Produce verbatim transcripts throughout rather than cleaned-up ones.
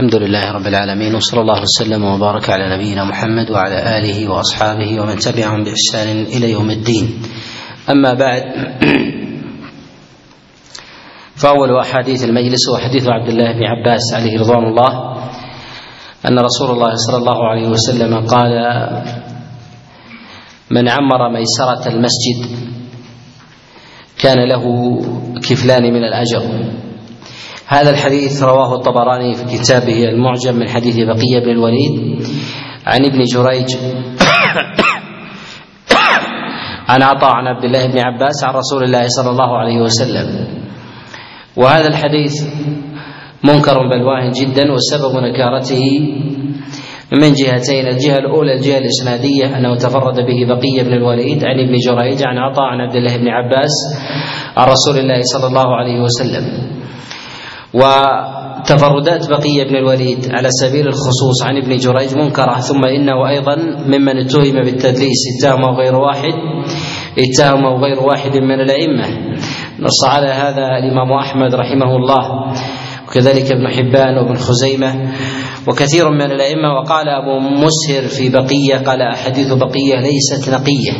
الحمد لله رب العالمين، وصلى الله وسلم وبارك على نبينا محمد وعلى آله وأصحابه ومن تبعهم بإحسان إلى يوم الدين. أما بعد، فأول أحاديث المجلس هو حديث عبد الله بن عباس عليه رضوان الله أن رسول الله صلى الله عليه وسلم قال: من عمر ميسرة المسجد كان له كفلان من الأجر. هذا الحديث رواه الطبراني في كتابه المعجم من حديث بقية بن الوليد عن ابن جريج عن عطاء عن عبد الله بن عباس عن رسول الله صلى الله عليه وسلم. وهذا الحديث منكر بل واهن جدا، وسبب نكارته من جهتين: الجهة الأولى الجهة الإسنادية أنه تفرد به بقية بن الوليد عن ابن جريج عن عطاء عن عبد الله بن عباس عن رسول الله صلى الله عليه وسلم. وتفردات بقية بن الوليد على سبيل الخصوص عن ابن جريج منكرة، ثم إنه أيضا ممن اتهم بالتدليس اتهمه غير واحد اتهمه غير واحد من الأئمة. نص على هذا الإمام أحمد رحمه الله، وكذلك ابن حبان وابن خزيمة وكثير من الأئمة. وقال أبو مسهر في بقية قال: أحاديث بقية ليست نقية،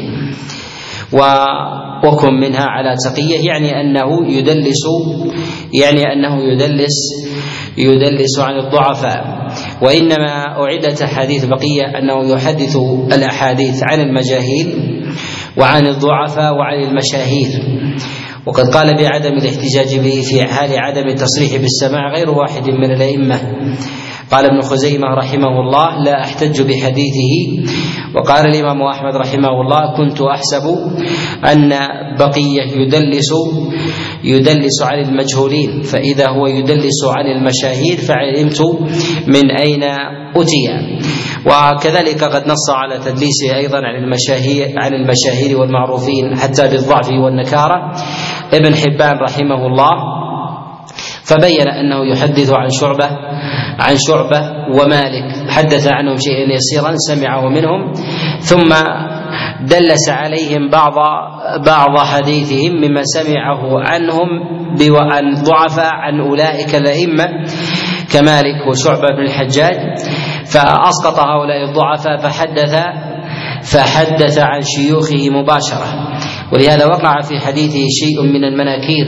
وكن منها على تقية، يعني أنه يدلس يعني أنه يدلس يدلس عن الضعفاء. وإنما أعدت أحاديث بقية أنه يحدث الأحاديث عن المجاهيل وعن الضعفاء وعن المشاهير. وقد قال بعدم الاحتجاج به في حال عدم التصريح بالسماع غير واحد من الأئمة. قال ابن خزيمة رحمه الله: لا أحتج بحديثه. وقال الإمام أحمد رحمه الله: كنت أحسب أن بقية يدلس يدلس عن المجهولين، فإذا هو يدلس عن المشاهير فعلمت من أين أتي. وكذلك قد نص على تدليسه أيضا عن المشاهير عن المشاهير والمعروفين حتى بالضعف والنكارة ابن حبان رحمه الله، فبين أنه يحدث عن شعبة عن شعبة ومالك، حدث عنهم شيئا يسيرا سمعه منهم، ثم دلس عليهم بعض بعض حديثهم مما سمعه عنهم عن ضعفاء عن أولئك الأئمة كمالك وشعبة بن الحجاج، فأسقط هؤلاء الضعفاء فحدث فحدث عن شيوخه مباشرة. ولهذا وقع في حديثه شيء من المناكير.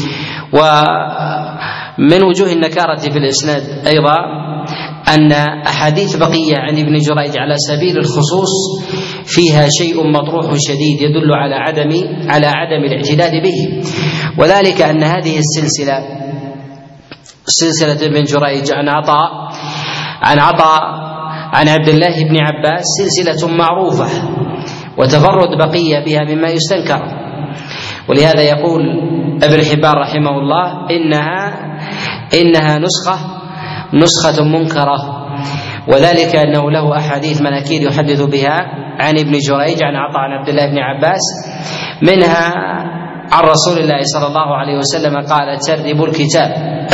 ومن وجوه النكارة في الإسناد أيضا أن أحاديث بقية عن ابن جريج على سبيل الخصوص فيها شيء مطروح شديد يدل على عدم على عدم الاعتداد به، وذلك أن هذه السلسلة سلسلة ابن جريج عن عطاء عن عطاء عن عبد الله بن عباس سلسلة معروفة، وتفرد بقية بها مما يستنكر. ولهذا يقول ابن حبان رحمه الله: إنها إنها نسخة نسخة منكرة، وذلك أنه له أحاديث مناكير يحدث بها عن ابن جريج عن عطاء عن عبد الله بن عباس، منها عن رسول الله صلى الله عليه وسلم قال: تربوا الكتاب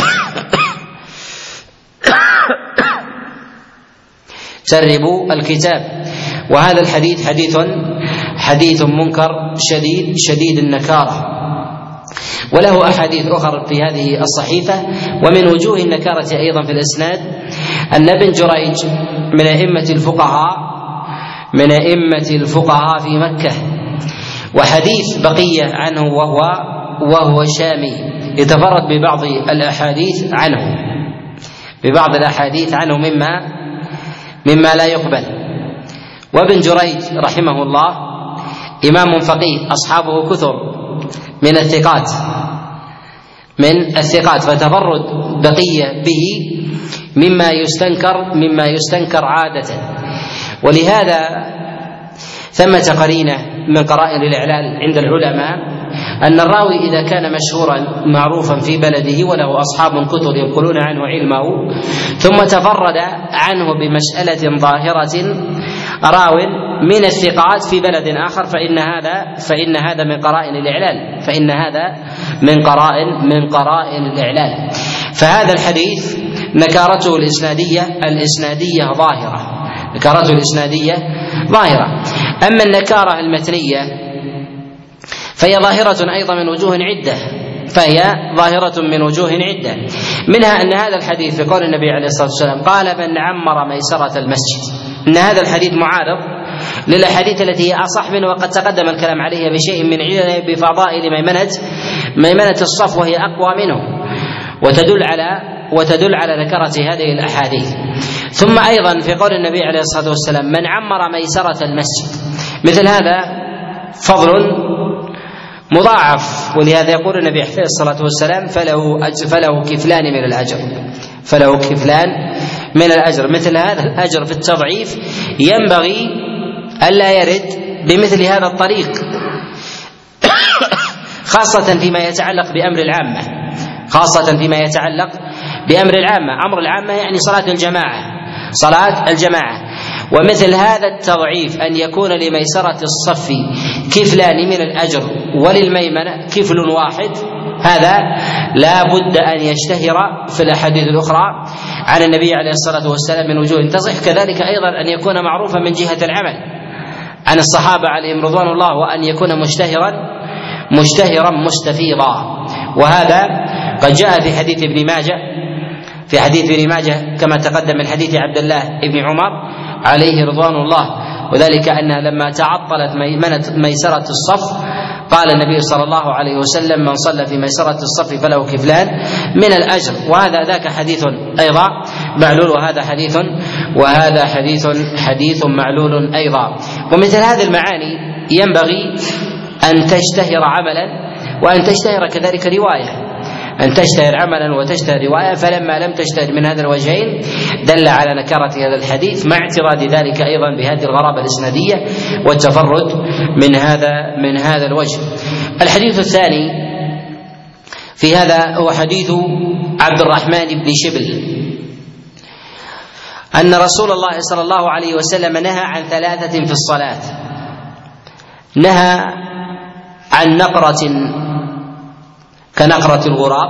تربوا الكتاب. وهذا الحديث حديث حديث منكر شديد شديد النكارة، وله أحاديث أخرى في هذه الصحيفة. ومن وجوه النكارة أيضا في الإسناد أن ابن جريج من أئمة الفقهاء من أئمة الفقهاء في مكة، وحديث بقية عنه وهو وهو شامي يتفرد ببعض الأحاديث عنه ببعض الأحاديث عنه مما مما لا يقبل. وابن جريج رحمه الله إمام فقيه، أصحابه كثر من الثقات من الثقات فتفرد بقية به مما يستنكر مما يستنكر عادة. ولهذا ثمة قرينة من قرائن الإعلال عند العلماء أن الراوي إذا كان مشهورا معروفا في بلده وله أصحاب كثر ينقلون عنه علمه، ثم تفرد عنه بمسألة ظاهرة راو من الثقات في بلد آخر، فإن هذا فإن هذا من قرائن الإعلال فإن هذا من قرائن من قرائن الإعلال. فهذا الحديث نكارته الإسنادية الإسنادية ظاهرة نكارته الإسنادية ظاهرة. أما النكارة المتنية فهي ظاهرة أيضا من وجوه عدة. فهي ظاهرة من وجوه عدة، منها أن هذا الحديث في قول النبي عليه الصلاة والسلام قال من عمر ميسرة المسجد، أن هذا الحديث معارض للأحاديث التي هي أصح منه وقد تقدم الكلام عليها بشيء من علة بفضائل ميمنة ميمنة الصف وهي أقوى منه، وتدل على وتدل على نكرة هذه الأحاديث. ثم أيضا في قول النبي عليه الصلاة والسلام من عمر ميسرة المسجد، مثل هذا فضل مضاعف، ولهذا يقول النبي عليه الصلاة والسلام فله فله كفلان من الأجر فله كفلان من الأجر. مثل هذا الأجر في التضعيف ينبغي ألا يرد بمثل هذا الطريق، خاصة فيما يتعلق بأمر العامة خاصة فيما يتعلق بأمر العامة أمر العامة يعني صلاة الجماعة صلاة الجماعة ومثل هذا التضعيف أن يكون لميسرة الصف كفلان من الأجر وللميمنة كفل واحد، هذا لا بد أن يشتهر في الأحاديث الأخرى عن النبي عليه الصلاة والسلام من وجوه تصح، كذلك أيضا أن يكون معروفا من جهة العمل عن الصحابة عليهم رضوان الله، وأن يكون مشتهرا مشتهرا مستفيضا. وهذا قد جاء في حديث ابن ماجه في حديث ابن ماجه كما تقدم من حديث عبد الله بن عمر عليه رضوان الله، وذلك أنها لما تعطلت ميمنة ميسرة الصف قال النبي صلى الله عليه وسلم من صلى في ميسرة الصف فله كفلان من الأجر. وهذا ذاك حديث أيضا معلول وهذا حديث وهذا حديث حديث معلول أيضا. ومثل هذه المعاني ينبغي أن تشتهر عملا وأن تشتهر كذلك رواية أن تشتهر عملا وتشتهر رواية، فلما لم تشتهر من هذا الوجهين دل على نكرة هذا الحديث، مع اعتراض ذلك أيضا بهذه الغرابة الإسنادية والتفرد من هذا من هذا الوجه. الحديث الثاني في هذا هو حديث عبد الرحمن بن شبل أن رسول الله صلى الله عليه وسلم نهى عن ثلاثة في الصلاة، نهى عن نقرة كنقرة الغراب،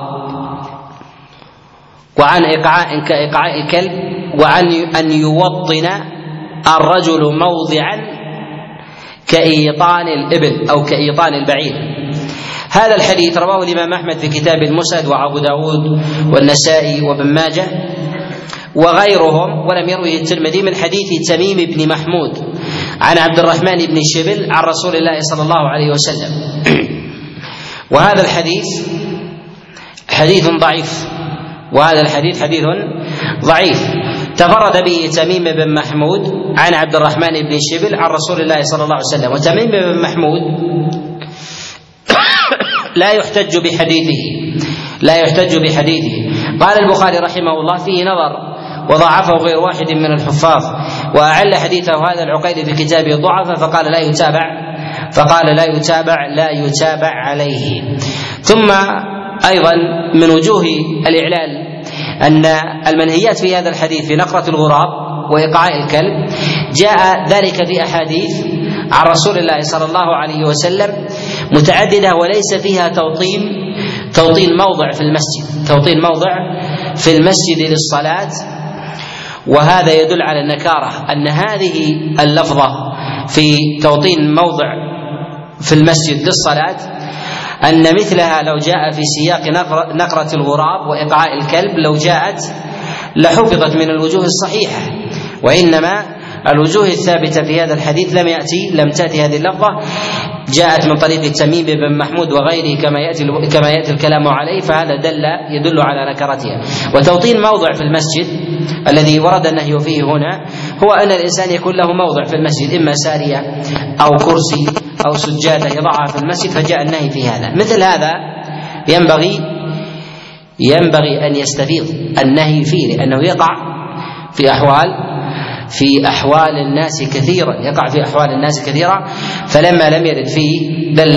وعن إيقاع كإيقاع الكلب، وعن أن يوطن الرجل موضعا كإيطان الإبل أو كإيطان البعير. هذا الحديث رواه الإمام أحمد في كتاب المسند وأبو داود والنسائي وابن ماجه وغيرهم، ولم يروه الترمذي من حديث تميم بن محمود عن عبد الرحمن بن شبل عن رسول الله صلى الله عليه وسلم. وهذا الحديث حديث ضعيف وهذا الحديث حديث ضعيف تفرد به تميم بن محمود عن عبد الرحمن بن شبل عن رسول الله صلى الله عليه وسلم. وتميم بن محمود لا يحتج بحديثه لا يحتج بحديثه قال البخاري رحمه الله فيه نظر وضعفه غير واحد من الحفاظ، وأعل حديثه هذا العقيلي في كتابه ضعف فقال لا يتابع فقال لا يتابع لا يتابع عليه. ثم أيضا من وجوه الإعلال أن المنهيات في هذا الحديث في نقرة الغراب وإيقاع الكلب جاء ذلك في أحاديث عن رسول الله صلى الله عليه وسلم متعددة وليس فيها توطين توطين موضع في المسجد توطين موضع في المسجد للصلاة، وهذا يدل على النكارة أن هذه اللفظة في توطين موضع في المسجد للصلاة أن مثلها لو جاء في سياق نقرة الغراب وإيقاع الكلب لو جاءت لحفظت من الوجوه الصحيحة، وإنما الوجوه الثابتة في هذا الحديث لم يأتي لم تأتي هذه اللفظة، جاءت من طريق التميم بن محمود وغيره كما يأتي كما يأتي الكلام عليه، فهذا دل يدل على نكرتها. وتوطين موضع في المسجد الذي ورد النهي فيه هنا هو أن الإنسان يكون له موضع في المسجد إما سارية أو كرسي أو سجادة يضعها في المسجد، فجاء النهي في هذا. مثل هذا ينبغي ينبغي أن يستفيض النهي فيه، لأنه يقع في أحوال في أحوال الناس كثيرا يقع في أحوال الناس كثيرا فلما لم يرد فيه دل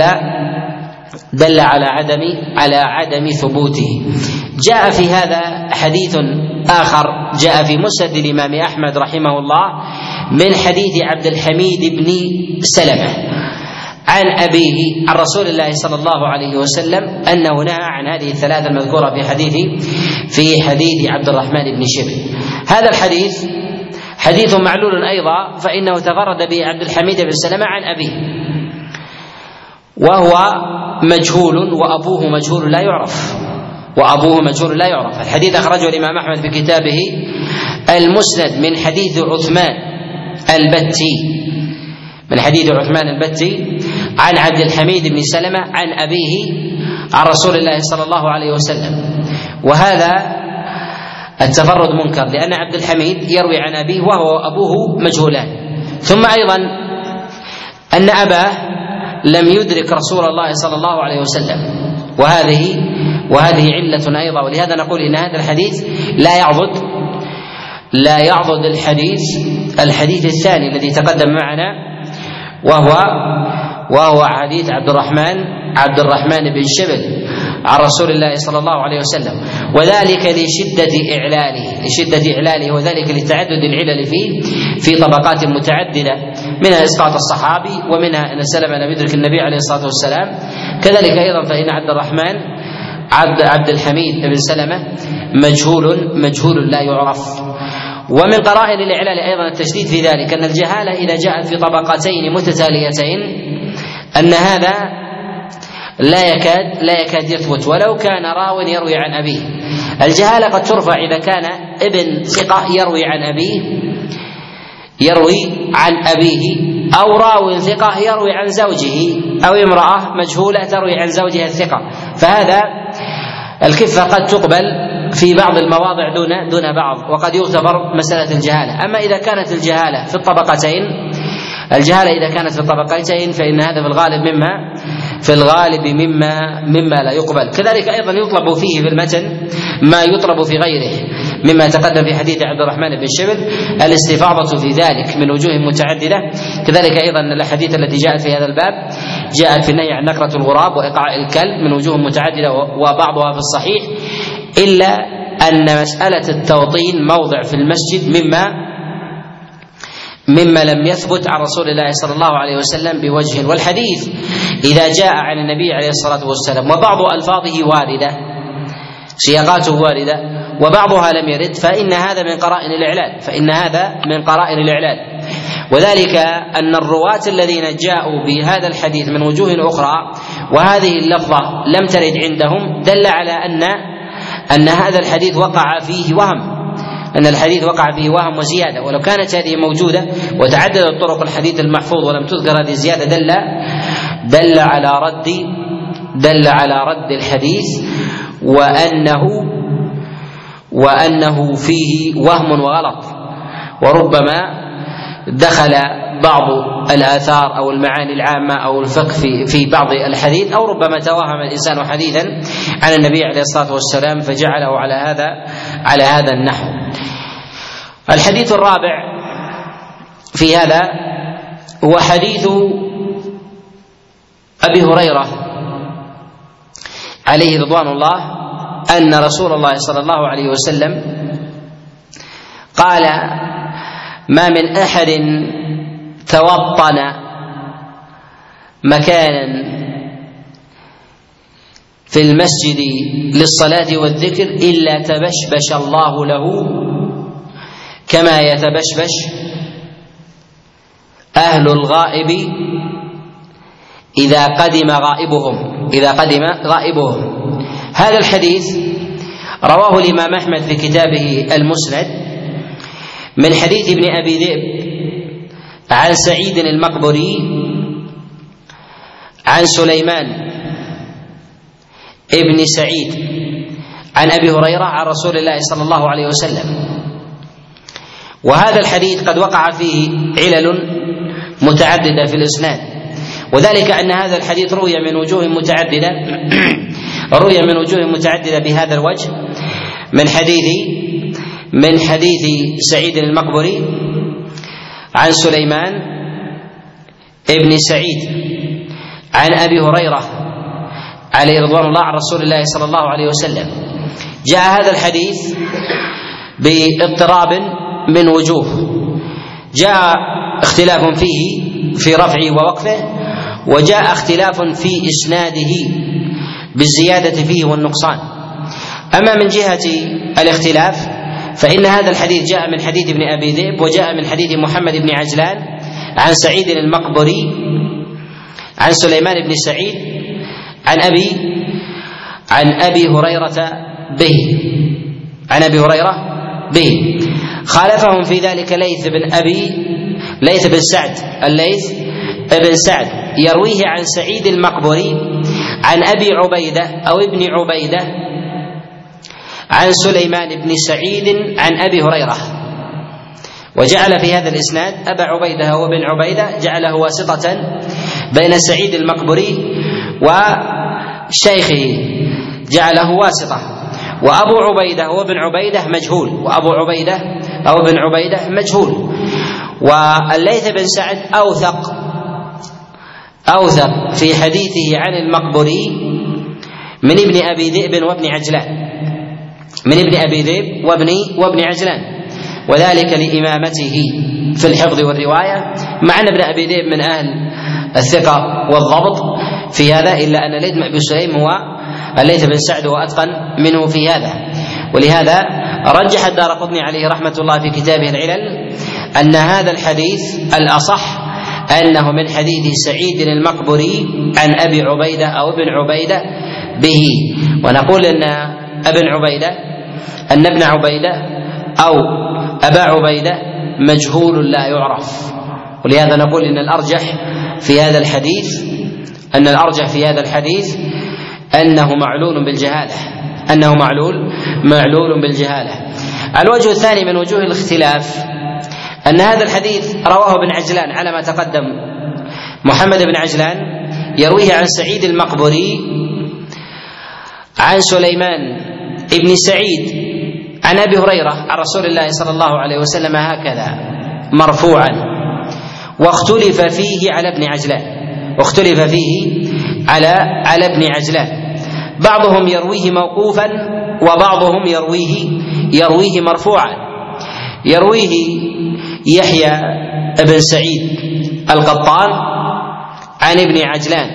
دل على عدم على عدم ثبوته. جاء في هذا حديث آخر جاء في مسند الإمام أحمد رحمه الله من حديث عبد الحميد بن سلمة عن أبيه عن رسول الله صلى الله عليه وسلم أنه نهى عن هذه الثلاثة المذكورة في حديث في حديث عبد الرحمن بن شبل. هذا الحديث حديث معلول أيضا، فإنه تفرد به عبد الحميد بن سلمة عن أبيه، وهو مجهول وأبوه مجهول لا يعرف وأبوه مجهول لا يعرف. الحديث أخرجه الإمام أحمد في كتابه المسند من حديث عثمان البتي من حديث عثمان البتي عن عبد الحميد بن سلمة عن أبيه عن رسول الله صلى الله عليه وسلم. وهذا التفرد منكر لأن عبد الحميد يروي عن أبيه وهو أبوه مجهولان. ثم أيضا أن أباه لم يدرك رسول الله صلى الله عليه وسلم، وهذه وهذه علة أيضا. ولهذا نقول إن هذا الحديث لا يعضد لا يعضد الحديث الحديث الثاني الذي تقدم معنا، وهو وهو حديث عبد الرحمن عبد الرحمن بن شبل عن رسول الله صلى الله عليه وسلم، وذلك لشدة إعلاله لشدة إعلاله وذلك لتعدد العلل فيه في طبقات متعددة، منها إسقاط الصحابي ومنها أن سلمة لم يدرك النبي عليه الصلاة والسلام. كذلك أيضا فإن عبد الرحمن عبد عبد الحميد بن سلمة مجهول مجهول لا يعرف. ومن قرائن الإعلال أيضا التشديد في ذلك أن الجهالة إذا جاءت في طبقتين متتاليتين أن هذا لا يكاد لا يكاد يثبت ولو كان راو يروي عن أبيه. الجهالة قد ترفع إذا كان ابن ثقة يروي عن أبيه يروي عن أبيه أو راو ثقة يروي عن زوجه أو امرأة مجهولة تروي عن زوجها الثقة، فهذا الكفة قد تقبل في بعض المواضع دون دون بعض، وقد يعتبر مسألة الجهالة. أما إذا كانت الجهالة في الطبقتين الجهالة إذا كانت في الطبقتين فإن هذا في الغالب مما في الغالب مما مما لا يقبل. كذلك أيضا يطلب فيه في المتن ما يطلب في غيره مما تقدم في حديث عبد الرحمن بن شبل الاستفاضة في ذلك من وجوه متعددة. كذلك أيضا الأحاديث التي جاءت في هذا الباب جاءت في النهي عن نكرة الغراب وإيقاع الكلب من وجوه متعددة وبعضها في الصحيح، إلا أن مسألة التوطين موضع في المسجد مما مما لم يثبت عن رسول الله صلى الله عليه وسلم بوجه. والحديث إذا جاء عن النبي عليه الصلاة والسلام وبعض ألفاظه واردة سياقاته واردة وبعضها لم يرد فإن هذا من قرائن الإعلال فإن هذا من قرائن الإعلال وذلك أن الرواة الذين جاءوا بهذا الحديث من وجوه أخرى وهذه اللفظة لم ترد عندهم دل على أن أن هذا الحديث وقع فيه وهم أن الحديث وقع فيه وهم وزيادة. ولو كانت هذه موجودة وتعددت طرق الحديث المحفوظ ولم تذكر هذه الزيادة دل دل على رد دل على رد الحديث وأنه وأنه فيه وهم وغلط، وربما دخل بعض الآثار أو المعاني العامة أو الفقه في في بعض الحديث، أو ربما توهم الإنسان حديثا عن النبي عليه الصلاة والسلام فجعله على هذا على هذا النحو. الحديث الرابع في هذا هو حديث أبي هريرة عليه رضوان الله أن رسول الله صلى الله عليه وسلم قال: ما من أحد توطن مكانا في المسجد للصلاة والذكر إلا تبشبش الله له كما يتبشبش أهل الغائب إذا قدم غائبهم إذا قدم غائبهم. هذا الحديث رواه الإمام أحمد في كتابه المسند من حديث ابن أبي ذئب عن سعيد المقبري عن سليمان ابن سعيد عن أبي هريرة عن رسول الله صلى الله عليه وسلم. وهذا الحديث قد وقع فيه علل متعددة في الإسناد، وذلك أن هذا الحديث روي من وجوه متعددة روي من وجوه متعددة بهذا الوجه من حديث من حديث سعيد المقبري عن سليمان ابن سعيد عن أبي هريرة عليه رضوان الله عن رسول الله صلى الله عليه وسلم. جاء هذا الحديث باضطراب من وجوه، جاء اختلاف فيه في رفعه ووقفه، وجاء اختلاف في إسناده بالزيادة فيه والنقصان. أما من جهة الاختلاف فإن هذا الحديث جاء من حديث ابن أبي ذئب وجاء من حديث محمد بن عجلان عن سعيد المقبري عن سليمان بن سعيد عن أبي عن أبي هريرة به عن أبي هريرة به. خالفهم في ذلك ليث بن أبي ليث بن سعد الليث بن سعد يرويه عن سعيد المقبري عن أبي عبيدة أو ابن عبيدة عن سليمان بن سعيد عن أبي هريرة، وجعل في هذا الإسناد أبا عبيدة وابن عبيدة جعله واسطة بين سعيد المقبري وشيخه، جعله واسطة، وأبو عبيدة وابن عبيدة مجهول وأبو عبيدة أو ابن عبيدة مجهول. والليث بن سعد أوثق أوثق في حديثه عن المقبري من ابن أبي ذئب وابن عجلان من ابن أبي ذئب وابن وابن عجلان، وذلك لإمامته في الحفظ والرواية، مع أن ابن أبي ذئب من أهل الثقة والضبط في هذا، إلا أن الليث بن سليم هو الليث بن سعد وأتقن منه في هذا. ولهذا رجح الدارقطني عليه رحمة الله في كتابه العلل أن هذا الحديث الأصح أنه من حديث سعيد المقبري عن أبي عبيدة أو ابن عبيدة به. ونقول أن ابن عبيدة أن ابن عبيدة أو أبا عبيدة مجهول لا يعرف، ولهذا نقول إن الأرجح في هذا الحديث أن الأرجح في هذا الحديث أنه معلول بالجهالة أنه معلول معلول بالجهالة. الوجه الثاني من وجوه الاختلاف أن هذا الحديث رواه ابن عجلان على ما تقدم، محمد بن عجلان يرويه عن سعيد المقبري عن سليمان ابن سعيد عن أبي هريرة عن رسول الله صلى الله عليه وسلم هكذا مرفوعا، واختلف فيه على ابن عجلان واختلف فيه على على ابن عجلان بعضهم يرويه موقوفا وبعضهم يرويه يرويه مرفوعا. يرويه يحيى بن سعيد القطان عن ابن عجلان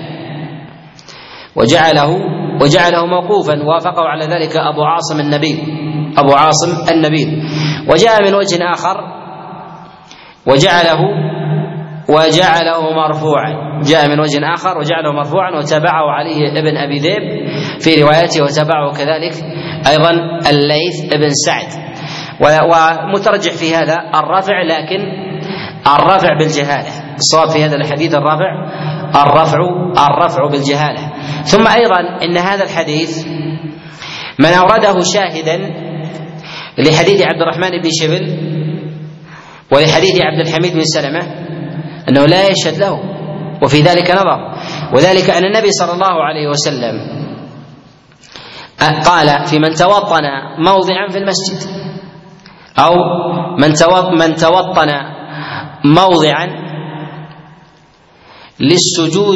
وجعله وجعله موقوفا، وافقه على ذلك أبو عاصم النبيل أبو عاصم النبيل وجاء من وجه آخر وجعله وجعله مرفوعا جاء من وجه آخر وجعله مرفوعا وتابعه عليه ابن أبي ذئب في روايته، وتابعه كذلك أيضا الليث بن سعد. ومترجح في هذا الرفع، لكن الرفع بالجهالة، الصواب في هذا الحديث الرفع الرفع الرفع بالجهالة. ثم أيضا إن هذا الحديث من أورده شاهدا لحديث عبد الرحمن بن شبل ولحديث عبد الحميد بن سلمة أنه لا يشهد له، وفي ذلك نظر، وذلك أن النبي صلى الله عليه وسلم قال في من توطن موضعا في المسجد أو من توطن موضعا للسجود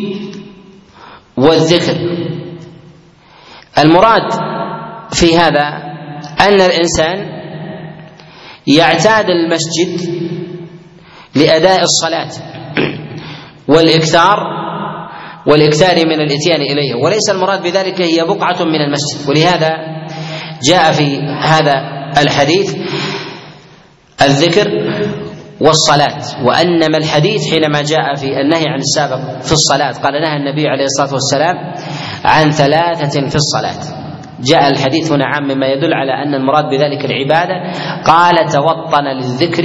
والذكر. المراد في هذا أن الإنسان يعتاد المسجد لأداء الصلاة والإكثار والإكثار من الإتيان إليه، وليس المراد بذلك هي بقعة من المسجد. ولهذا جاء في هذا الحديث الذكر والصلاة، وأنما الحديث حينما جاء في النهي عن السابق في الصلاة قال نهى النبي عليه الصلاة والسلام عن ثلاثة في الصلاة، جاء الحديث هنا عام مما يدل على أن المراد بذلك العبادة، قال توطن للذكر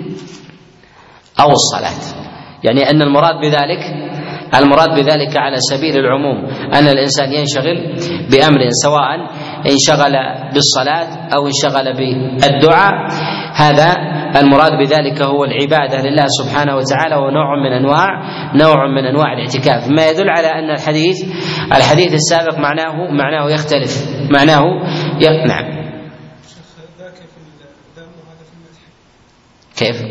أو الصلاة، يعني أن المراد بذلك المراد بذلك على سبيل العموم أن الإنسان ينشغل بأمر، سواء انشغل بالصلاة أو انشغل بالدعاء، هذا المراد بذلك هو العبادة لله سبحانه وتعالى، ونوع من أنواع نوع من أنواع الاعتكاف، ما يدل على أن الحديث الحديث السابق معناه معناه يختلف معناه ي... نعم. كيف؟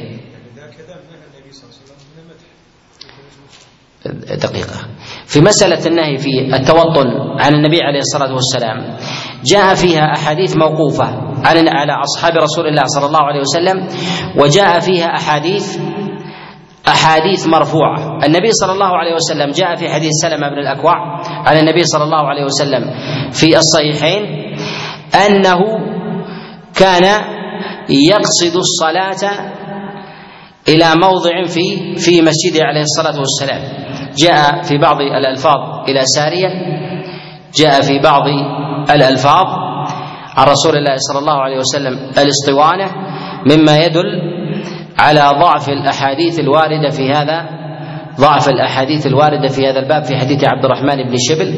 دقيقة في مسألة النهي في التوطن عن النبي عليه الصلاة والسلام جاء فيها أحاديث موقوفة على أصحاب رسول الله صلى الله عليه وسلم، وجاء فيها أحاديث أحاديث مرفوعة. النبي صلى الله عليه وسلم جاء في حديث سلمة بن الأكوع عن النبي صلى الله عليه وسلم في الصحيحين أنه كان يقصد الصلاة إلى موضع في في مسجده عليه الصلاة والسلام، جاء في بعض الألفاظ إلى سارية، جاء في بعض الألفاظ عن رسول الله صلى الله عليه وسلم الاسطوانة، مما يدل على ضعف الأحاديث الواردة في هذا ضعف الأحاديث الواردة في هذا الباب في حديث عبد الرحمن بن شبل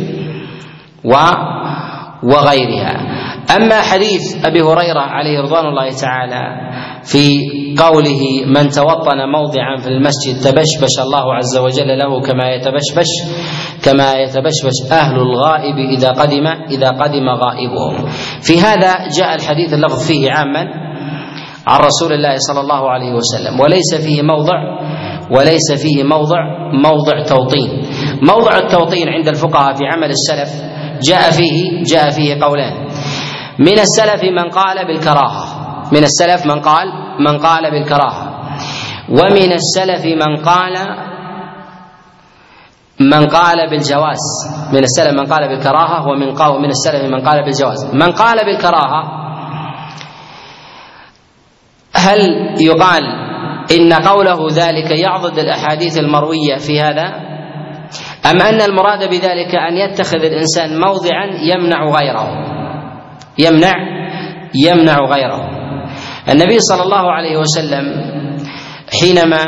وغيرها. أما حديث أبي هريرة عليه رضوان الله تعالى في قوله: من توطن موضعا في المسجد تبشبش الله عز وجل له كما يتبشبش كما يتبشبش أهل الغائب إذا قدم إذا قدم غائبهم. في هذا جاء الحديث اللفظ فيه عاما عن رسول الله صلى الله عليه وسلم، وليس فيه موضع وليس فيه موضع موضع توطين. موضع التوطين عند الفقهاء في عمل السلف جاء فيه جاء فيه قولان. من السلف من قال بالكراهة من السلف من قال من قال بالكراهة ومن السلف من قال من قال بالجواز. من السلف من قال بالكراهة ومن قال من السلف من قال بالجواز. من قال بالكراهة هل يقال إن قوله ذلك يعضد الأحاديث المروية في هذا، أم أن المراد بذلك أن يتخذ الإنسان موضعا يمنع غيره يمنع يمنع غيره؟ النبي صلى الله عليه وسلم حينما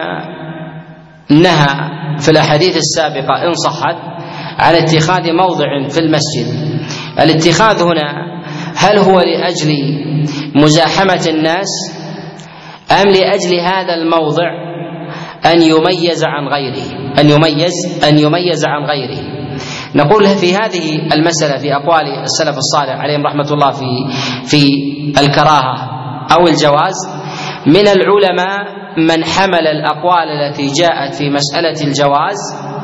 نهى في الأحاديث السابقة إن صحت عن اتخاذ موضع في المسجد، الاتخاذ هنا هل هو لأجل مزاحمة الناس أم لأجل هذا الموضع أن يميز عن غيره أن يميز أن يميز عن غيره؟ نقول في هذه المسألة في أقوال السلف الصالح عليهم رحمة الله في في الكراهة أو الجواز، من العلماء من حمل الأقوال التي جاءت في مسألة الجواز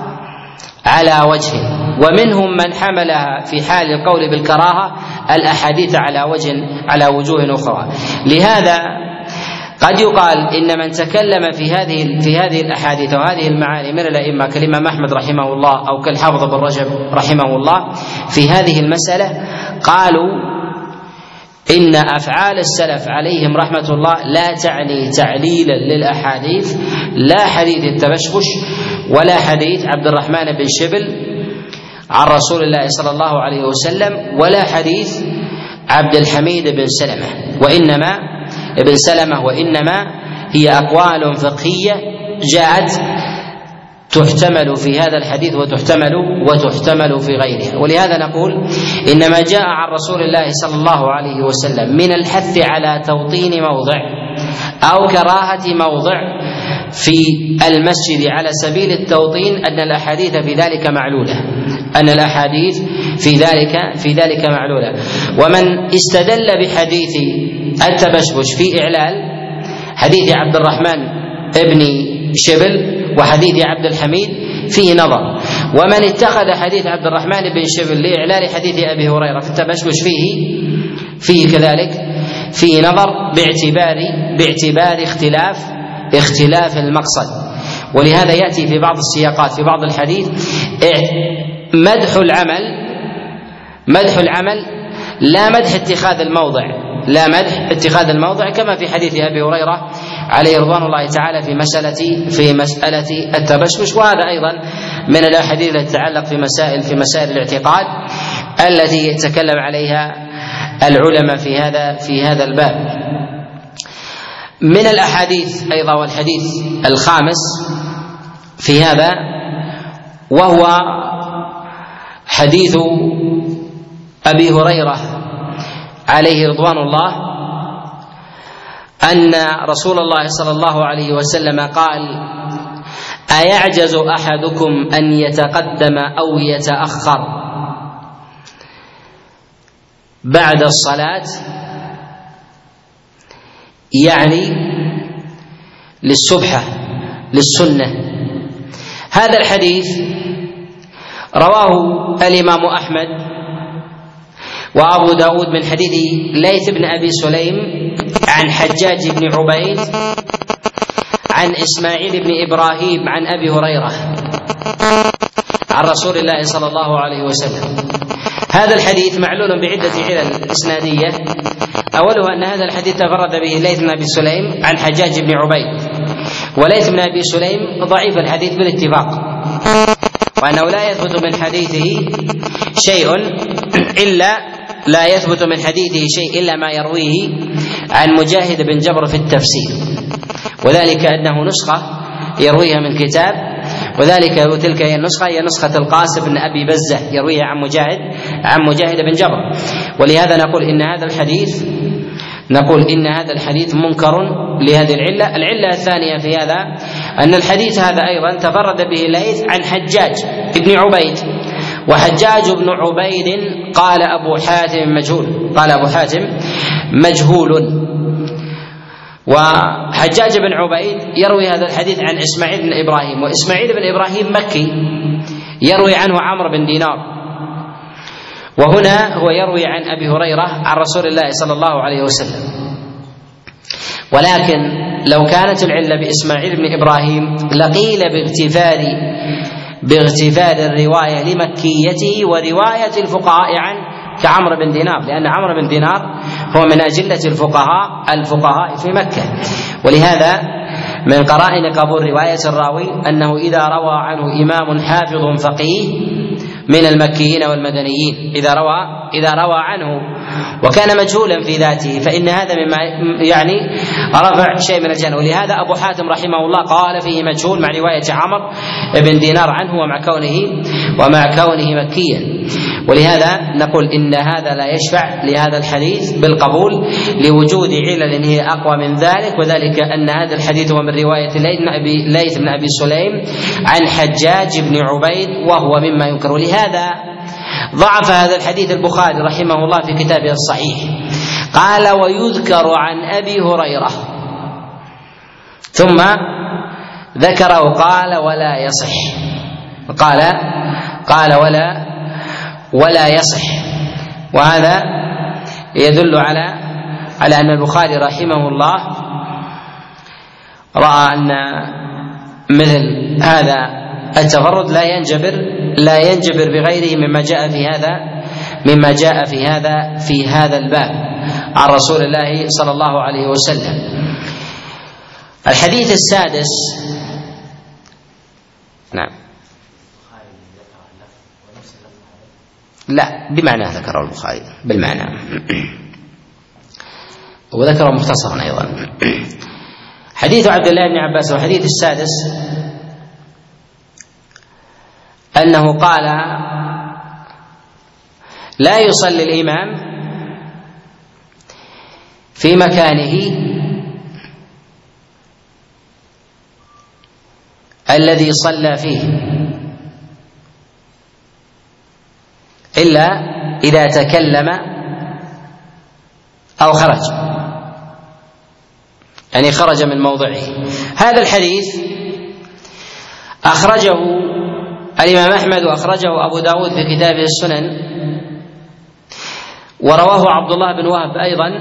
على وجه، ومنهم من حملها في حال القول بالكراهة الأحاديث على وجه على وجوه أخرى. لهذا قد يقال إن من تكلم في هذه في هذه الأحاديث وهذه المعاني من الأئمة كالإمام أحمد رحمه الله أو كالحافظ بن رجب رحمه الله في هذه المسألة قالوا إن أفعال السلف عليهم رحمة الله لا تعني تعليلا للأحاديث، لا حديث التبشبش ولا حديث عبد الرحمن بن شبل عن رسول الله صلى الله عليه وسلم ولا حديث عبد الحميد بن سلمة وإنما ابن سلمة وإنما هي أقوال فقهية جاءت تحتمل في هذا الحديث وتحتمل وتحتمل في غيرها. ولهذا نقول إنما جاء عن رسول الله صلى الله عليه وسلم من الحث على توطين موضع أو كراهة موضع في المسجد على سبيل التوطين أن الأحاديث في ذلك معلولة أن الأحاديث في ذلك في ذلك معلولة. ومن استدل بحديث التبشبش في إعلال حديث عبد الرحمن ابن شبل وحديث عبد الحميد فيه نظر، ومن اتخذ حديث عبد الرحمن بن شبل لإعلال حديث أبي هريرة في التبشبش فيه فيه كذلك فيه نظر باعتبار باعتبار اختلاف اختلاف المقصد. ولهذا يأتي في بعض السياقات في بعض الحديث مدح العمل مدح العمل لا مدح اتخاذ الموضع لا مدح اتخاذ الموضع كما في حديث أبي هريرة عليه رضوان الله تعالى في مسألة في مسألة التبشبش. وهذا أيضا من الأحاديث التي تتعلق في مسائل في مسائل الاعتقاد التي يتكلم عليها العلماء في هذا في هذا الباب. من الأحاديث أيضا والحديث الخامس في هذا وهو حديث أبي هريرة عليه رضوان الله أن رسول الله صلى الله عليه وسلم قال: أيعجز أحدكم أن يتقدم أو يتأخر بعد الصلاة؟ يعني للسبحة للسنة. هذا الحديث رواه الإمام أحمد وأبو داود من حديث ليث بن أبي سليم عن حجاج بن عبيد عن إسماعيل بن إبراهيم عن أبي هريرة عن رسول الله صلى الله عليه وسلم. هذا الحديث معلول بعدة علل إسنادية، أولها أن هذا الحديث تفرد به ليث بن أبي سليم عن حجاج بن عبيد، وليث بن أبي سليم ضعيف الحديث بالاتفاق، وأنه لا يثبت من حديثه شيء إلا لا يثبت من حديثه شيء إلا ما يرويه عن مجاهد بن جبر في التفسير، وذلك أنه نسخة يرويها من كتاب، وذلك تلك هي النسخة هي نسخة القاسم بن أبي بزة يرويها عن مجاهد عن مجاهد بن جبر. ولهذا نقول إن هذا الحديث نقول إن هذا الحديث منكر لهذه العلة. العلة الثانية في هذا أن الحديث هذا أيضا تفرد به الليث عن حجاج بن عبيد، وحجاج بن عبيد قال أبو حاتم مجهول قال أبو حاتم مجهول وحجاج بن عبيد يروي هذا الحديث عن إسماعيل بن إبراهيم، وإسماعيل بن إبراهيم مكي يروي عنه عمرو بن دينار، وهنا هو يروي عن أبي هريرة عن رسول الله صلى الله عليه وسلم. ولكن لو كانت العلة بإسماعيل بن إبراهيم لقيل باغتفال باغتفال الرواية لمكيته ورواية الفقهاء عنه كعمرو بن دينار، لأن عمرو بن دينار هو من أجلة الفقهاء الفقهاء في مكة. ولهذا من قرائن قبول رواية الراوي أنه إذا روى عنه إمام حافظ فقيه من المكيين والمدنيين إذا روى إذا روى عنه وكان مجهولا في ذاته فإن هذا مما يعني رفع شيء من الجنة. ولهذا أبو حاتم رحمه الله قال فيه مجهول مع رواية عمرو بن دينار عنه ومع كونه ومع كونه مكيا. ولهذا نقول إن هذا لا يشفع لهذا الحديث بالقبول لوجود علل هي أقوى من ذلك، وذلك أن هذا الحديث هو من رواية ليث بن أبي سليم عن حجاج بن عبيد وهو مما ينكر. ولهذا ضعف هذا الحديث البخاري رحمه الله في كتابه الصحيح، قال ويذكر عن أبي هريرة، ثم ذكره قال ولا يصح قال قال ولا ولا يصح. وهذا يدل على على أن البخاري رحمه الله رأى أن مثل هذا التفرد لا ينجبر لا ينجبر بغيره مما جاء في هذا مما جاء في هذا في هذا الباب عن رسول الله صلى الله عليه وسلم. الحديث السادس نعم لا بمعنى ذكره البخاري بالمعنى وذكره مختصرا أيضا. حديث عبد الله بن عباس والحديث السادس أنه قال لا يصلي الإمام في مكانه الذي صلى فيه إلا إذا تكلم أو خرج، يعني خرج من موضعه. هذا الحديث أخرجه الإمام أحمد وأخرجه أبو داود في كتابه السنن، ورواه عبد الله بن وهب أيضا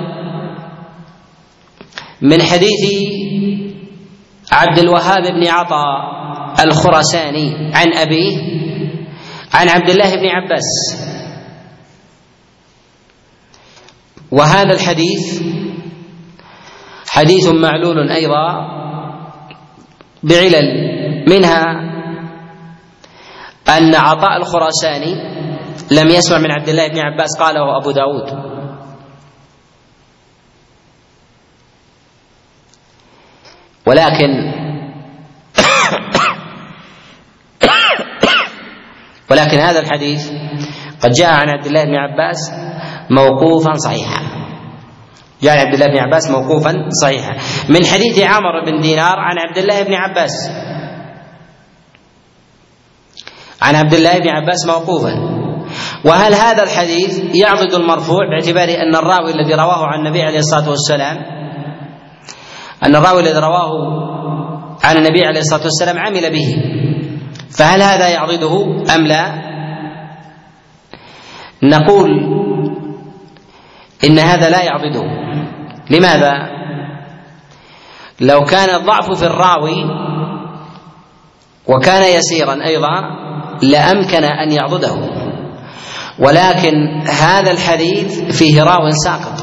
من حديث عبد الوهاب بن عطاء الخرساني عن أبيه عن عبد الله بن عباس. وهذا الحديث حديث معلول أيضا بعلل، منها أن عطاء الخراساني لم يسمع من عبد الله بن عباس قاله أبو داود، ولكن ولكن هذا الحديث قد جاء عن عبد الله بن عباس موقوفا صحيحا جاء عن عبد الله بن عباس موقوفا صحيحا من حديث عمرو بن دينار عن عبد الله بن عباس عن عبد الله بن عباس موقوفا. وهل هذا الحديث يعضد المرفوع باعتبار أن الراوي الذي رواه عن النبي عليه الصلاة والسلام أن الراوي الذي رواه عن النبي عليه الصلاة والسلام عمل به، فهل هذا يعضده أم لا؟ نقول إن هذا لا يعضده. لماذا؟ لو كان الضعف في الراوي وكان يسيرا أيضا لأمكن أن يعضده، ولكن هذا الحديث فيه راو ساقط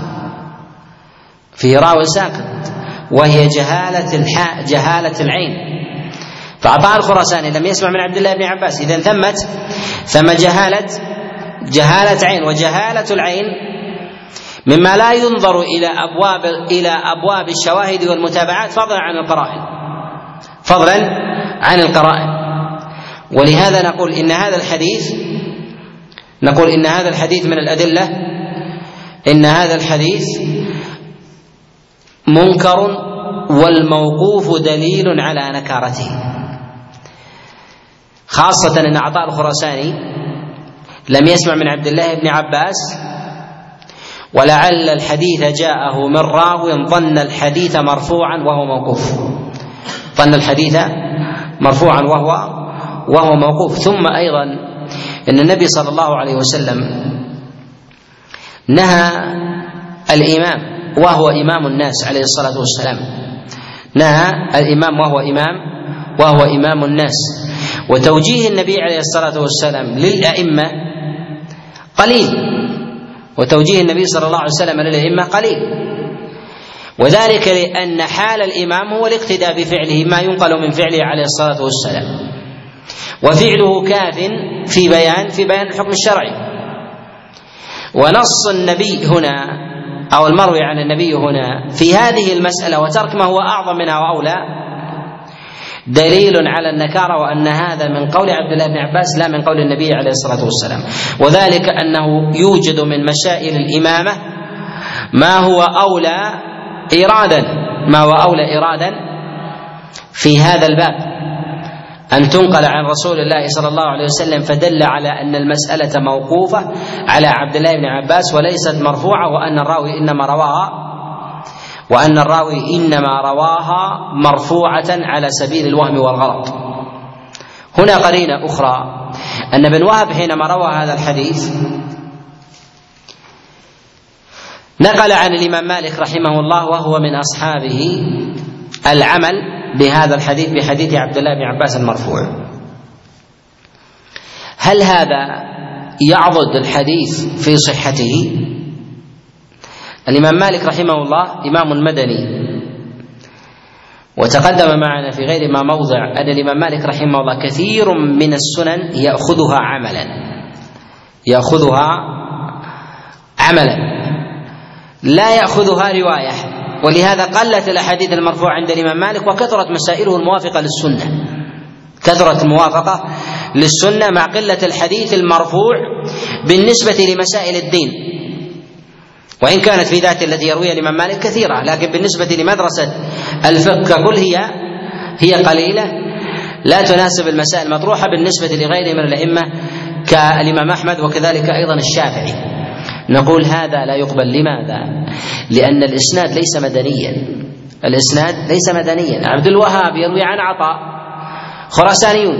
فيه راو ساقط وهي جهالة الحاء جهالة العين، فعطاء الخراساني لم يسمع من عبد الله بن عباس، إذن ثمت ثم جهالة جهالة عين، وجهالة العين مما لا ينظر إلى أبواب إلى أبواب الشواهد والمتابعات فضلا عن القرائن فضلا عن القرائن ولهذا نقول إن هذا الحديث نقول إن هذا الحديث من الأدلة إن هذا الحديث منكر، والموقوف دليل على نكارته، خاصة أن عطاء الخراساني لم يسمع من عبد الله بن عباس، ولعل الحديث جاءه من راو ظن الحديث مرفوعا وهو موقوف ظن الحديث مرفوعا وهو وهو موقوف. ثم أيضا إن النبي صلى الله عليه وسلم نهى الإمام وهو إمام الناس عليه الصلاة والسلام، نهى الإمام وهو إمام وهو إمام الناس، وتوجيه النبي عليه الصلاة والسلام للأئمة قليل، وتوجيه النبي صلى الله عليه وسلم للأئمة قليل، وذلك لأن حال الإمام هو الاقتداء بفعله ما ينقل من فعله عليه الصلاة والسلام، وفعله كاف في بيان في بيان الحكم الشرعي. ونص النبي هنا أو المروي عن النبي هنا في هذه المسألة وترك ما هو أعظم منها وأولى دليل على النكارة، وأن هذا من قول عبد الله بن عباس لا من قول النبي عليه الصلاة والسلام، وذلك أنه يوجد من مسائل الإمامة ما هو أولى إرادا ما هو أولى إرادا في هذا الباب أن تنقل عن رسول الله صلى الله عليه وسلم، فدل على أن المسألة موقوفة على عبد الله بن عباس وليست مرفوعة، وأن الراوي إنما رواها وأن الراوي إنما رواها مرفوعة على سبيل الوهم والغلط. هنا قرينة أخرى أن ابن وهب حينما روى هذا الحديث نقل عن الإمام مالك رحمه الله وهو من أصحابه العمل بهذا الحديث بحديث عبد الله بن عباس المرفوع. هل هذا يعضد الحديث في صحته؟ الإمام مالك رحمه الله إمام مدني، وتقدم معنا في غير ما موضع أن الإمام مالك رحمه الله كثير من السنن يأخذها عملا يأخذها عملا لا يأخذها رواية، ولهذا قلت الأحاديث المرفوعة عند الإمام مالك، وكثرت مسائله الموافقة للسنة كثرت الموافقة للسنة مع قلة الحديث المرفوع بالنسبة لمسائل الدين، وإن كانت في ذات التي يرويها الإمام مالك كثيرة، لكن بالنسبة لمدرسة الفقه ككل هي هي قليلة لا تناسب المسائل المطروحة بالنسبة لغيره من الأئمة كالإمام أحمد وكذلك أيضا الشافعي. نقول هذا لا يقبل. لماذا؟ لأن الإسناد ليس مدنيا الإسناد ليس مدنيا عبد الوهاب يروي عن عطاء خراسانيون،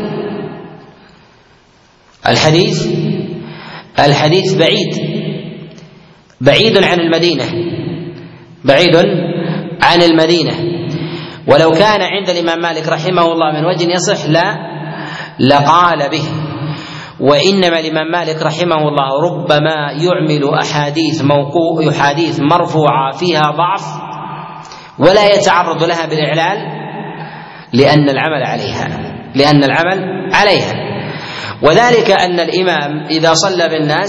الحديث الحديث بعيد بعيد عن المدينة بعيد عن المدينة ولو كان عند الإمام مالك رحمه الله من وجه يصح لا لقال به، وإنما الإمام مالك رحمه الله ربما يعمل أحاديث موقوع أحاديث مرفوعة فيها ضعف ولا يتعرض لها بالإعلال لأن العمل عليها لأن العمل عليها وذلك أن الإمام إذا صلى بالناس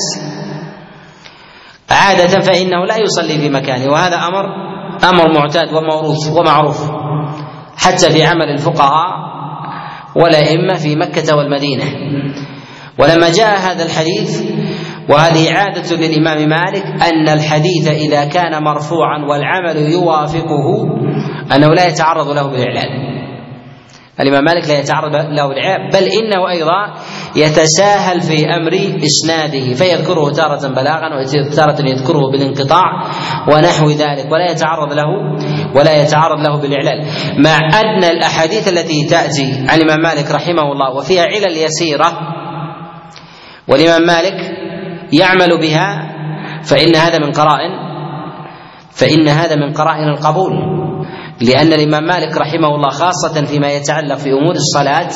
عادة فإنه لا يصلي في مكانه، وهذا أمر أمر معتاد وموروث ومعروف حتى في عمل الفقهاء والأئمة في مكة والمدينة. ولما جاء هذا الحديث وهذه عادة للإمام مالك أن الحديث إذا كان مرفوعا والعمل يوافقه أنه لا يتعرض له بالإعلان. الإمام مالك لا يتعرض له بالإعلان، بل إنه أيضا يتساهل في أمر إسناده فيذكره تارة بلاغا وتارة يذكره بالانقطاع ونحو ذلك، ولا يتعرض له ولا يتعرض له بالإعلان، مع أن الأحاديث التي تأتي عن الإمام مالك رحمه الله وفيها علل يسيرة والإمام مالك يعمل بها فإن هذا من قرائن فإن هذا من قرائن القبول، لأن الإمام مالك رحمه الله خاصة فيما يتعلق في أمور الصلاة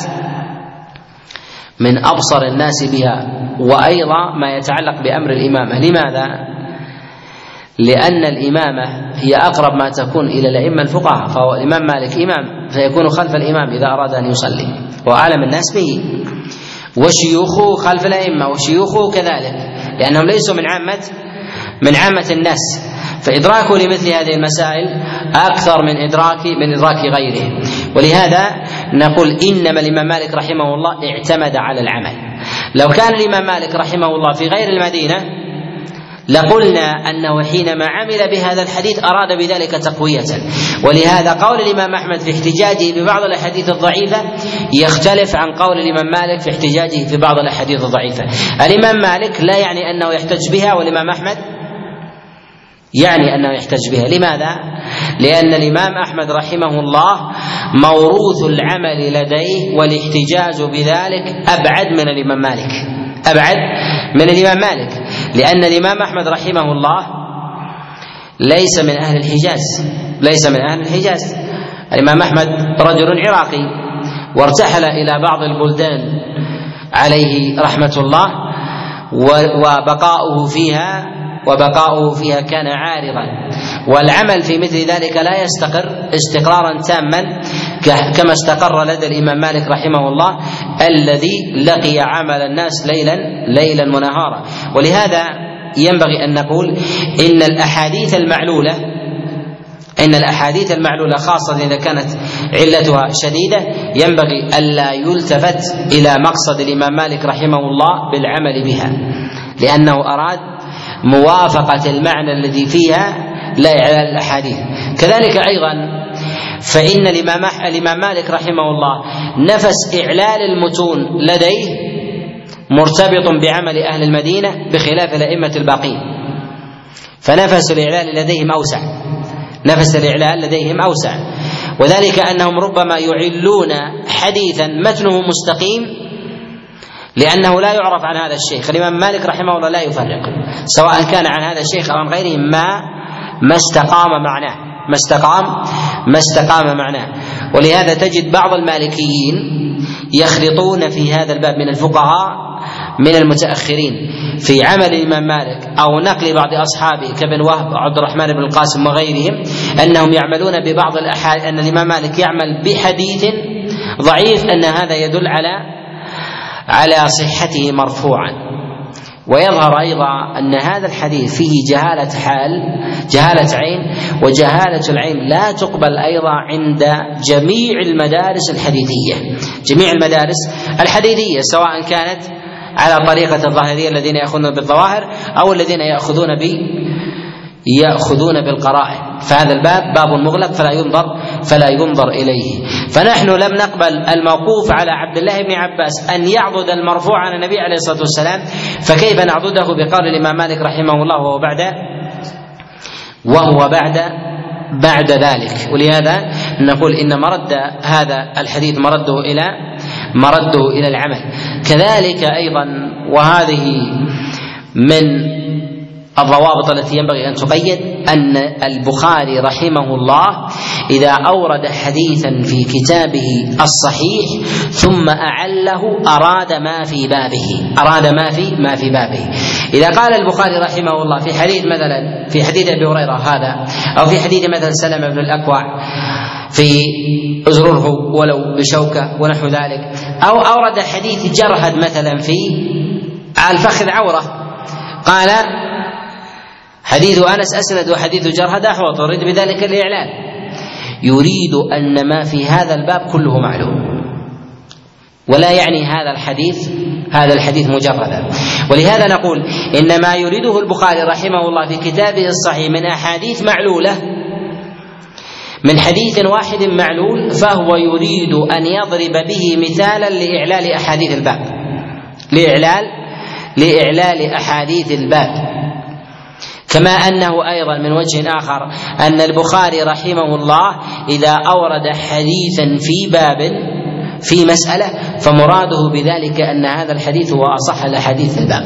من أبصر الناس بها، وأيضا ما يتعلق بأمر الإمامة. لماذا؟ لأن الإمامة هي أقرب ما تكون إلى الأئمة الفقهاء، فهو الإمام مالك إمام فيكون خلف الإمام إذا أراد أن يصلي، وأعلم الناس به، وشيوخه خلف الأئمة وشيوخه كذلك، لأنهم ليسوا من عامة من عامة الناس، فإدراكه لمثل هذه المسائل أكثر من إدراك من إدراك غيره. ولهذا نقول إنما الإمام مالك رحمه الله اعتمد على العمل. لو كان الإمام مالك رحمه الله في غير المدينة لقلنا أنه حينما عمل بهذا الحديث أراد بذلك تقوية. ولهذا قول الإمام أحمد في احتجاجه ببعض الأحاديث الضعيفة يختلف عن قول الإمام مالك في احتجاجه في بعض الأحاديث الضعيفة. الإمام مالك لا يعني أنه يحتج بها، والإمام أحمد يعني أنه يحتج بها. لماذا؟ لأن الإمام أحمد رحمه الله موروث العمل لديه، والاحتجاج بذلك أبعد من الإمام مالك أبعد من الإمام مالك لأن الإمام أحمد رحمه الله ليس من أهل الحجاز ليس من أهل الحجاز الإمام أحمد رجل عراقي وارتحل إلى بعض البلدان عليه رحمة الله، وبقاؤه فيها وبقاؤه فيها كان عارضا، والعمل في مثل ذلك لا يستقر استقرارا تاما كما استقر لدى الإمام مالك رحمه الله الذي لقي عمل الناس ليلا ليلا ونهارا. ولهذا ينبغي أن نقول إن الأحاديث المعلولة إن الأحاديث المعلولة خاصة إذا كانت علتها شديدة ينبغي ألا يلتفت إلى مقصد الإمام مالك رحمه الله بالعمل بها، لأنه أراد موافقة المعنى الذي فيها لا إعلال الأحاديث. كذلك أيضا فإن الإمام الإمام مالك رحمه الله نفس إعلال المتون لديه مرتبط بعمل أهل المدينة بخلاف الأئمة الباقين، فنفس الإعلال لديهم أوسع نفس الإعلال لديهم أوسع وذلك أنهم ربما يعلون حديثا متنه مستقيم لأنه لا يعرف عن هذا الشيخ. الإمام مالك رحمه الله لا يفرق سواء كان عن هذا الشيخ أو عن غيره ما ما استقام معناه ما استقام ما استقام معناه. ولهذا تجد بعض المالكيين يخلطون في هذا الباب من الفقهاء من المتأخرين في عمل الإمام مالك أو نقل بعض أصحابه كابن وهب وعبد الرحمن بن القاسم وغيرهم أنهم يعملون ببعض الأحاديث، أن الإمام مالك يعمل بحديث ضعيف أن هذا يدل على على صحته مرفوعا. ويظهر أيضا أن هذا الحديث فيه جهالة حال جهالة عين، وجهالة العين لا تقبل أيضا عند جميع المدارس الحديثية جميع المدارس الحديثية سواء كانت على طريقة الظاهرية الذين يأخذون بالظواهر أو الذين يأخذون ب يأخذون بالقرائن. فهذا الباب باب مغلق فلا ينظر فلا ينظر إليه. فنحن لم نقبل الموقوف على عبد الله بن عباس أن يعضد المرفوع عن النبي عليه الصلاة والسلام، فكيف نعضده بقول الإمام مالك رحمه الله وهو بعد وهو بعد بعد ذلك. ولهذا نقول إن مرد هذا الحديث مرده إلى مرده إلى العمل. كذلك أيضا وهذه من الضوابط التي ينبغي أن تقيد أن البخاري رحمه الله إذا أورد حديثا في كتابه الصحيح ثم أعله أراد ما في بابه أراد ما في ما في بابه. إذا قال البخاري رحمه الله في حديث مثلا في حديث أبي هريرة هذا أو في حديث مثلا سلمة بن الأكوع في أزرره ولو بشوكة ونحو ذلك، أو أورد حديث جرهد مثلا في الفخذ عورة قال حديث أنس أسند وحديث جرهد أحوط، يريد بذلك الإعلان، يريد أن ما في هذا الباب كله معلوم ولا يعني هذا الحديث هذا الحديث مجردا. ولهذا نقول إن ما يريده البخاري رحمه الله في كتابه الصحيح من أحاديث معلولة من حديث واحد معلول فهو يريد أن يضرب به مثالا لإعلال أحاديث الباب لإعلال لإعلال أحاديث الباب. كما أنه أيضا من وجه آخر أن البخاري رحمه الله إذا أورد حديثا في باب في مسألة فمراده بذلك أن هذا الحديث هو أصح الأحاديث في الباب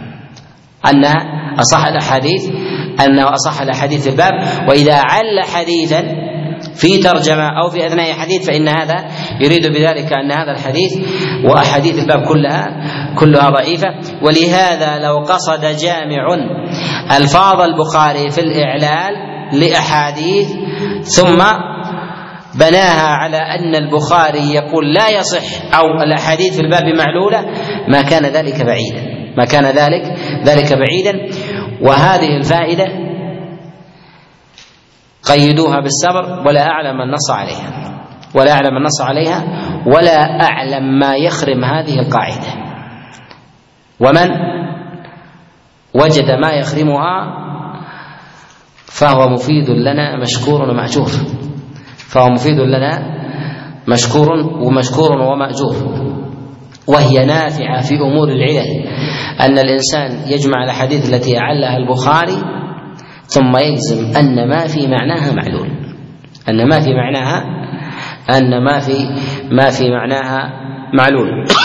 أن أصح الأحاديث أنه أصح الأحاديث في الباب. وإذا عل حديثا في ترجمة أو في أثناء حديث فإن هذا يريد بذلك أن هذا الحديث وأحاديث الباب كلها كلها ضعيفة. ولهذا لو قصد جامع ألفاظ البخاري في الإعلال لأحاديث ثم بناها على أن البخاري يقول لا يصح أو الأحاديث في الباب معلولة ما كان ذلك بعيدا ما كان ذلك ذلك بعيدا. وهذه الفائدة قيدوها بالسبر، ولا أعلم من نص عليها ولا أعلم من نص عليها ولا أعلم ما يخرم هذه القاعدة. ومن وجد ما يخرمها فهو مفيد لنا مشكور ومأجور فهو مفيد لنا مشكور ومشكور ومأجور. وهي نافعة في أمور العلل، أن الإنسان يجمع الأحاديث التي أعلها البخاري ثم يجزم أن ما في معناها معلول أن ما في معناها أن ما في ما في معناها معلول